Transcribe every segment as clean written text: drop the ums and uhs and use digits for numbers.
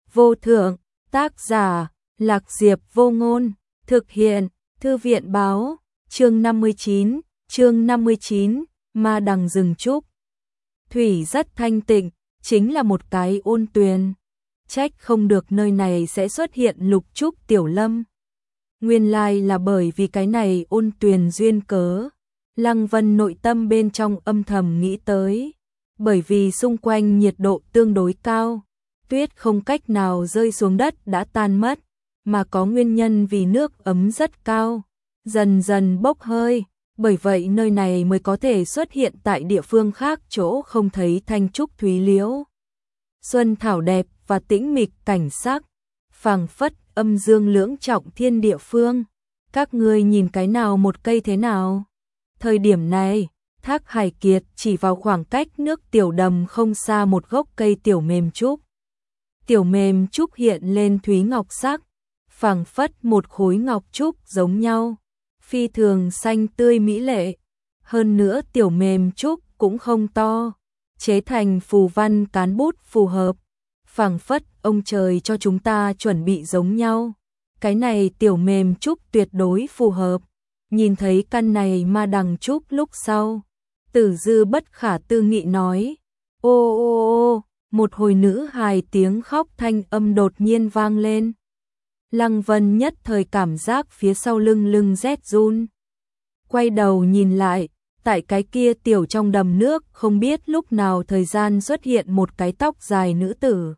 vô thượng, tác giả, Lạc Diệp Vô Ngôn, thực hiện, Thư viện báo, chương 59, Ma Đằng Rừng Trúc. Thủy rất thanh tịnh, chính là một cái ôn tuyền. Trách không được nơi này sẽ xuất hiện lục trúc tiểu lâm. Nguyên lai là bởi vì cái này ôn tuyền duyên cớ. Lăng Vân nội tâm bên trong âm thầm nghĩ tới. Bởi vì xung quanh nhiệt độ tương đối cao, tuyết không cách nào rơi xuống đất đã tan mất, mà có nguyên nhân vì nước ấm rất cao, dần dần bốc hơi, bởi vậy nơi này mới có thể xuất hiện tại địa phương khác chỗ không thấy thanh trúc thúy liễu. Xuân thảo đẹp và tĩnh mịch cảnh sắc, phảng phất âm dương lưỡng trọng thiên địa phương. Các ngươi nhìn cái nào một cây thế nào? Thời điểm này, Thác Hải Kiệt chỉ vào khoảng cách nước tiểu đầm không xa một gốc cây tiểu mềm trúc. Tiểu mềm trúc hiện lên thúy ngọc sắc, phảng phất một khối ngọc trúc giống nhau, phi thường xanh tươi mỹ lệ. Hơn nữa tiểu mềm trúc cũng không to, chế thành phù văn cán bút phù hợp, phảng phất ông trời cho chúng ta chuẩn bị giống nhau. Cái này tiểu mềm trúc tuyệt đối phù hợp. Nhìn thấy căn này ma đằng trúc lúc sau, Tử Dư bất khả tư nghị nói, ô ô ô, một hồi nữ hài tiếng khóc thanh âm đột nhiên vang lên. Lăng Vân nhất thời cảm giác phía sau lưng rét run. Quay đầu nhìn lại, tại cái kia tiểu trong đầm nước không biết lúc nào thời gian xuất hiện một cái tóc dài nữ tử.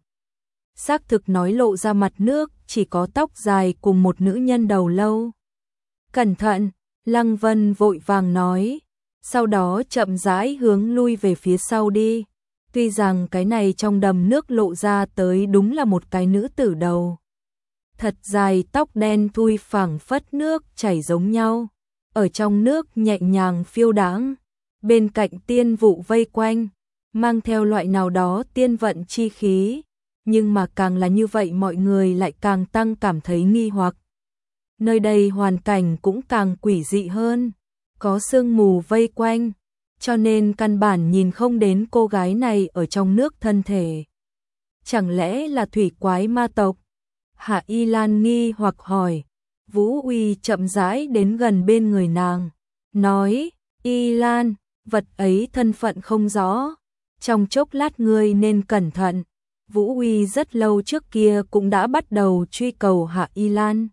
Xác thực nói lộ ra mặt nước chỉ có tóc dài cùng một nữ nhân đầu lâu. Cẩn thận, Lăng Vân vội vàng nói, sau đó chậm rãi hướng lui về phía sau đi. Tuy rằng cái này trong đầm nước lộ ra tới đúng là một cái nữ tử đầu. Thật dài tóc đen thui phảng phất nước chảy giống nhau, ở trong nước nhẹ nhàng phiêu đãng, bên cạnh tiên vụ vây quanh, mang theo loại nào đó tiên vận chi khí, nhưng mà càng là như vậy mọi người lại càng tăng cảm thấy nghi hoặc. Nơi đây hoàn cảnh cũng càng quỷ dị hơn, có sương mù vây quanh, cho nên căn bản nhìn không đến cô gái này ở trong nước thân thể. Chẳng lẽ là thủy quái ma tộc? Hạ Y Lan nghi hoặc hỏi. Vũ Uy chậm rãi đến gần bên người nàng, nói, Y Lan, vật ấy thân phận không rõ, trong chốc lát ngươi nên cẩn thận. Vũ Uy rất lâu trước kia cũng đã bắt đầu truy cầu Hạ Y Lan.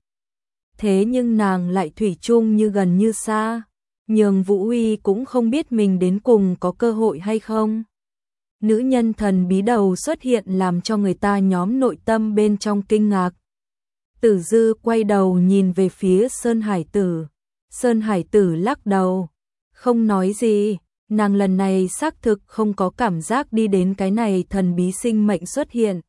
Thế nhưng nàng lại thủy chung như gần như xa, nhường Vũ Uy cũng không biết mình đến cùng có cơ hội hay không. Nữ nhân thần bí đầu xuất hiện làm cho người ta nhóm nội tâm bên trong kinh ngạc. Tử Dư quay đầu nhìn về phía Sơn Hải Tử. Sơn Hải Tử lắc đầu, không nói gì, nàng lần này xác thực không có cảm giác đi đến cái này thần bí sinh mệnh xuất hiện.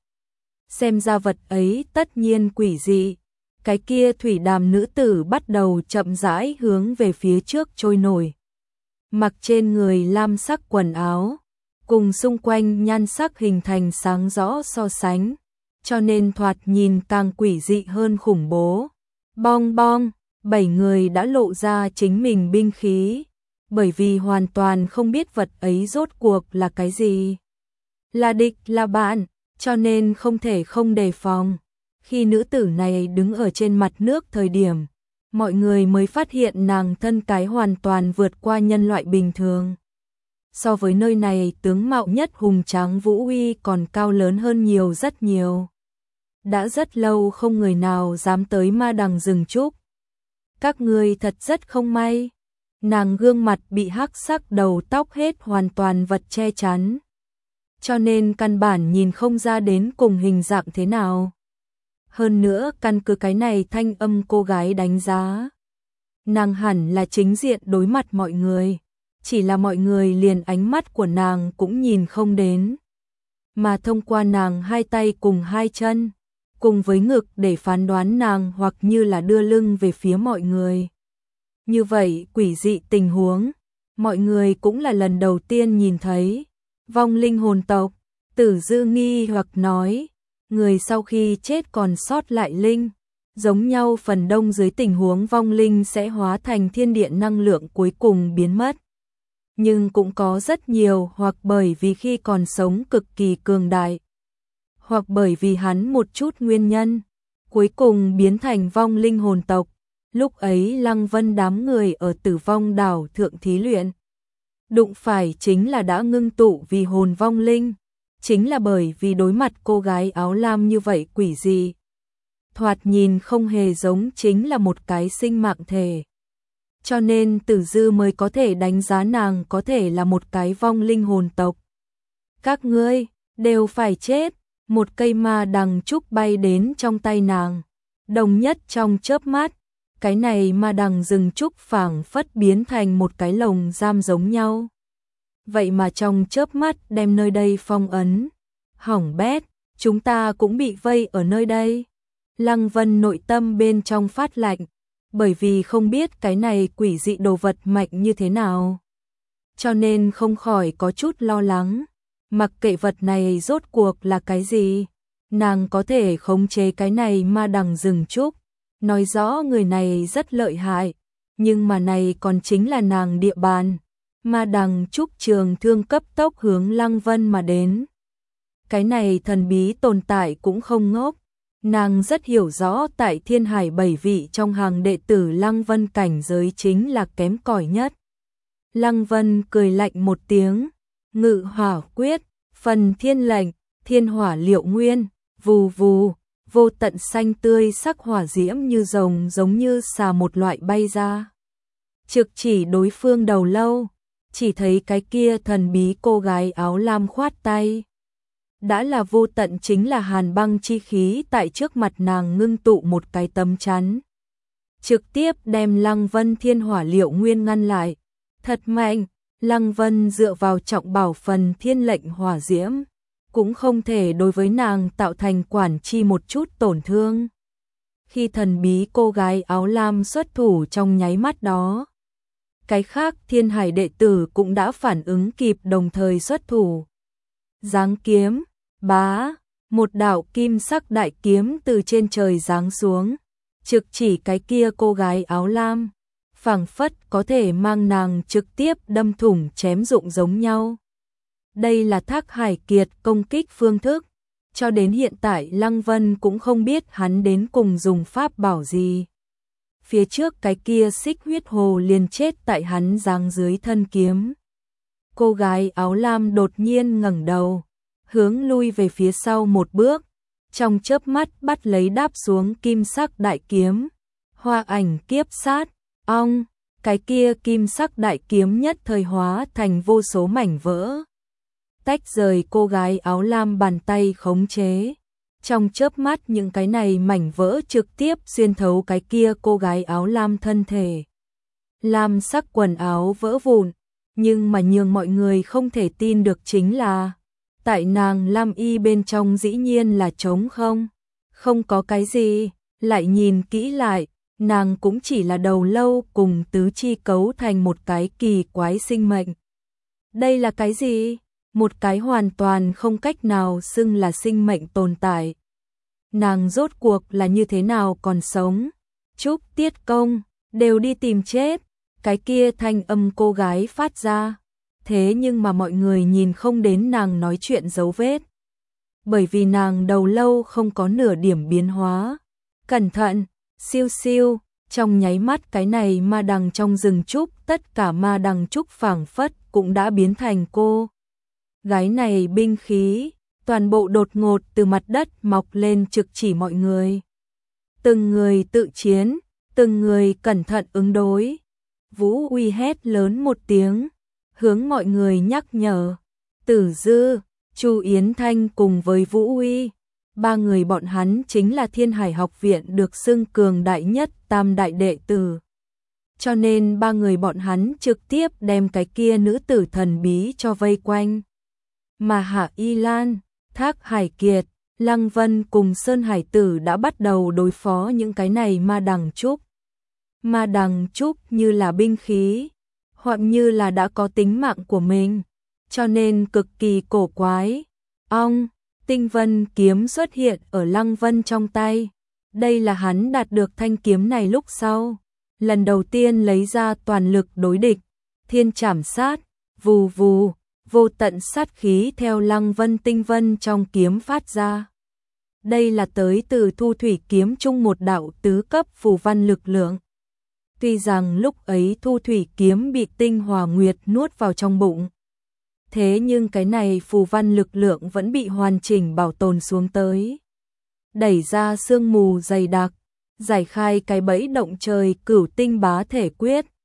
Xem ra vật ấy tất nhiên quỷ dị. Cái kia thủy đàm nữ tử bắt đầu chậm rãi hướng về phía trước trôi nổi. Mặc trên người lam sắc quần áo, cùng xung quanh nhan sắc hình thành sáng rõ so sánh, cho nên thoạt nhìn càng quỷ dị hơn khủng bố. Bong bong, 7 người đã lộ ra chính mình binh khí, bởi vì hoàn toàn không biết vật ấy rốt cuộc là cái gì. Là địch là bạn, cho nên không thể không đề phòng. Khi nữ tử này đứng ở trên mặt nước thời điểm, mọi người mới phát hiện nàng thân cái hoàn toàn vượt qua nhân loại bình thường. So với nơi này tướng mạo nhất hùng tráng Vũ Uy còn cao lớn hơn nhiều rất nhiều. Đã rất lâu không người nào dám tới ma đằng rừng trúc. Các ngươi thật rất không may. Nàng gương mặt bị hắc sắc đầu tóc hết hoàn toàn vật che chắn, cho nên căn bản nhìn không ra đến cùng hình dạng thế nào. Hơn nữa căn cứ cái này thanh âm cô gái đánh giá, nàng hẳn là chính diện đối mặt mọi người, chỉ là mọi người liền ánh mắt của nàng cũng nhìn không đến, mà thông qua nàng hai tay cùng hai chân, cùng với ngực để phán đoán nàng hoặc như là đưa lưng về phía mọi người. Như vậy quỷ dị tình huống, mọi người cũng là lần đầu tiên nhìn thấy. Vong linh hồn tộc, Tử Dư nghi hoặc nói, người sau khi chết còn sót lại linh, giống nhau phần đông dưới tình huống vong linh sẽ hóa thành thiên địa năng lượng cuối cùng biến mất. Nhưng cũng có rất nhiều hoặc bởi vì khi còn sống cực kỳ cường đại, hoặc bởi vì hắn một chút nguyên nhân, cuối cùng biến thành vong linh hồn tộc. Lúc ấy Lăng Vân đám người ở Tử Vong đảo thượng thí luyện, đụng phải chính là đã ngưng tụ vì hồn vong linh, chính là bởi vì đối mặt cô gái áo lam như vậy quỷ dị, thoạt nhìn không hề giống chính là một cái sinh mạng thể. Cho nên Tử Dư mới có thể đánh giá nàng có thể là một cái vong linh hồn tộc. Các ngươi đều phải chết. Một cây ma đằng trúc bay đến trong tay nàng, đồng nhất trong chớp mắt, cái này ma đằng rừng trúc phảng phất biến thành một cái lồng giam giống nhau. Vậy mà trong chớp mắt đem nơi đây phong ấn, hỏng bét, chúng ta cũng bị vây ở nơi đây. Lăng Vân nội tâm bên trong phát lạnh, bởi vì không biết cái này quỷ dị đồ vật mạnh như thế nào, cho nên không khỏi có chút lo lắng. Mặc kệ vật này rốt cuộc là cái gì, nàng có thể khống chế cái này ma đằng rừng trúc, nói rõ người này rất lợi hại, nhưng mà này còn chính là nàng địa bàn. Ma đằng trúc trường thương cấp tốc hướng Lăng Vân mà đến. Cái này thần bí tồn tại cũng không ngốc, nàng rất hiểu rõ tại Thiên Hải 7 vị trong hàng đệ tử Lăng Vân cảnh giới chính là kém cỏi nhất. Lăng Vân cười lạnh một tiếng, Ngự Hỏa Quyết, Phần Thiên Lệnh, Thiên Hỏa Liệu Nguyên, vù vù, vô tận xanh tươi sắc hỏa diễm như rồng giống như xà một loại bay ra. Trực chỉ đối phương đầu lâu, chỉ thấy cái kia thần bí cô gái áo lam khoát tay. Đã là vô tận chính là hàn băng chi khí tại trước mặt nàng ngưng tụ một cái tấm chắn. Trực tiếp đem Lăng Vân Thiên Hỏa Liệu Nguyên ngăn lại. Thật mạnh, Lăng Vân dựa vào trọng bảo Phần Thiên Lệnh hỏa diễm, cũng không thể đối với nàng tạo thành quản chi một chút tổn thương. Khi thần bí cô gái áo lam xuất thủ trong nháy mắt đó, cái khác Thiên Hải đệ tử cũng đã phản ứng kịp đồng thời xuất thủ. Giáng kiếm, bá, một đạo kim sắc đại kiếm từ trên trời giáng xuống, trực chỉ cái kia cô gái áo lam, phảng phất có thể mang nàng trực tiếp đâm thủng chém rụng giống nhau. Đây là Thác Hải Kiệt công kích phương thức, cho đến hiện tại Lăng Vân cũng không biết hắn đến cùng dùng pháp bảo gì. Phía trước cái kia Xích Huyết Hồ liền chết tại hắn giáng dưới thân kiếm. Cô gái áo lam đột nhiên ngẩng đầu, hướng lui về phía sau một bước, trong chớp mắt bắt lấy đáp xuống kim sắc đại kiếm. Hoa ảnh kiếp sát, ong, cái kia kim sắc đại kiếm nhất thời hóa thành vô số mảnh vỡ, tách rời cô gái áo lam bàn tay khống chế. Trong chớp mắt những cái này mảnh vỡ trực tiếp xuyên thấu cái kia cô gái áo lam thân thể. Lam sắc quần áo vỡ vụn, nhưng mà nhường mọi người không thể tin được chính là tại nàng lam y bên trong dĩ nhiên là trống không. Không có cái gì, lại nhìn kỹ lại, nàng cũng chỉ là đầu lâu cùng tứ chi cấu thành một cái kỳ quái sinh mệnh. Đây là cái gì? Một cái hoàn toàn không cách nào xưng là sinh mệnh tồn tại. Nàng rốt cuộc là như thế nào còn sống? Trúc Tiết Công, đều đi tìm chết. Cái kia thanh âm cô gái phát ra. Thế nhưng mà mọi người nhìn không đến nàng nói chuyện dấu vết. Bởi vì nàng đầu lâu không có nửa điểm biến hóa. Cẩn thận, siêu siêu, trong nháy mắt cái này ma đằng trong rừng trúc, tất cả ma đằng trúc phảng phất cũng đã biến thành cô gái này binh khí, toàn bộ đột ngột từ mặt đất mọc lên trực chỉ mọi người. Từng người tự chiến, từng người cẩn thận ứng đối. Vũ Uy hét lớn một tiếng, hướng mọi người nhắc nhở. Tử Dư, Chu Yến Thanh cùng với Vũ Uy, ba người bọn hắn chính là Thiên Hải học viện được xưng cường đại nhất tam đại đệ tử. Cho nên ba người bọn hắn trực tiếp đem cái kia nữ tử thần bí cho vây quanh. Mà Hạ Y Lan, Thác Hải Kiệt, Lăng Vân cùng Sơn Hải Tử đã bắt đầu đối phó những cái này ma đằng trúc. Ma đằng trúc như là binh khí, hoặc như là đã có tính mạng của mình, cho nên cực kỳ cổ quái. Ong, tinh vân kiếm xuất hiện ở Lăng Vân trong tay. Đây là hắn đạt được thanh kiếm này lúc sau, lần đầu tiên lấy ra toàn lực đối địch. Thiên trảm sát, vù vù, vô tận sát khí theo Lăng Vân tinh vân trong kiếm phát ra. Đây là tới từ Thu Thủy kiếm chung một đạo tứ cấp phù văn lực lượng. Tuy rằng lúc ấy Thu Thủy kiếm bị Tinh Hỏa Nguyệt nuốt vào trong bụng, thế nhưng cái này phù văn lực lượng vẫn bị hoàn chỉnh bảo tồn xuống tới. Đẩy ra sương mù dày đặc, giải khai cái bẫy động trời Cửu Tinh Bá Thể Quyết,